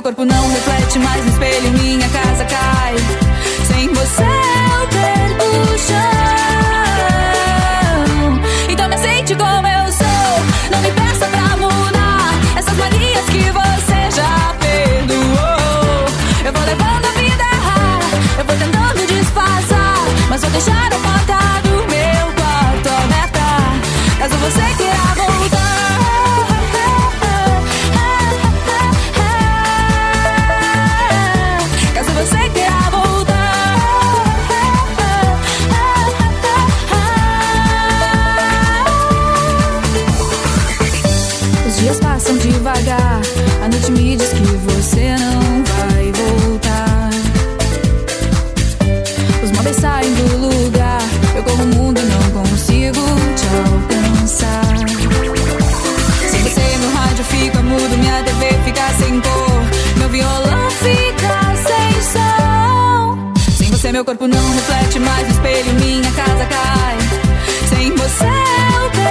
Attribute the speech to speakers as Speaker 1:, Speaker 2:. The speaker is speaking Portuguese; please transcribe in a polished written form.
Speaker 1: corpo não reflete mais no espelho, minha casa cai. Sem você eu perco o chão. Então me aceite como eu sou, não me peça pra mudar essas manias que você já perdoou. Eu vou levando a vida errada, eu vou tentando disfarçar, mas vou deixar a porta do meu quarto aberta, caso você queira voltar. Caso você queira voltar. Os dias passam devagar, a noite me diz que você não vai voltar. Os móveis saem do lugar, eu corro o mundo e não consigo te alcançar. Sem você meu rádio fica mudo, minha TV fica sem cor, meu violão fica sem som. Sem você meu corpo não reflete mais no espelho, minha casa cai. Sem você eu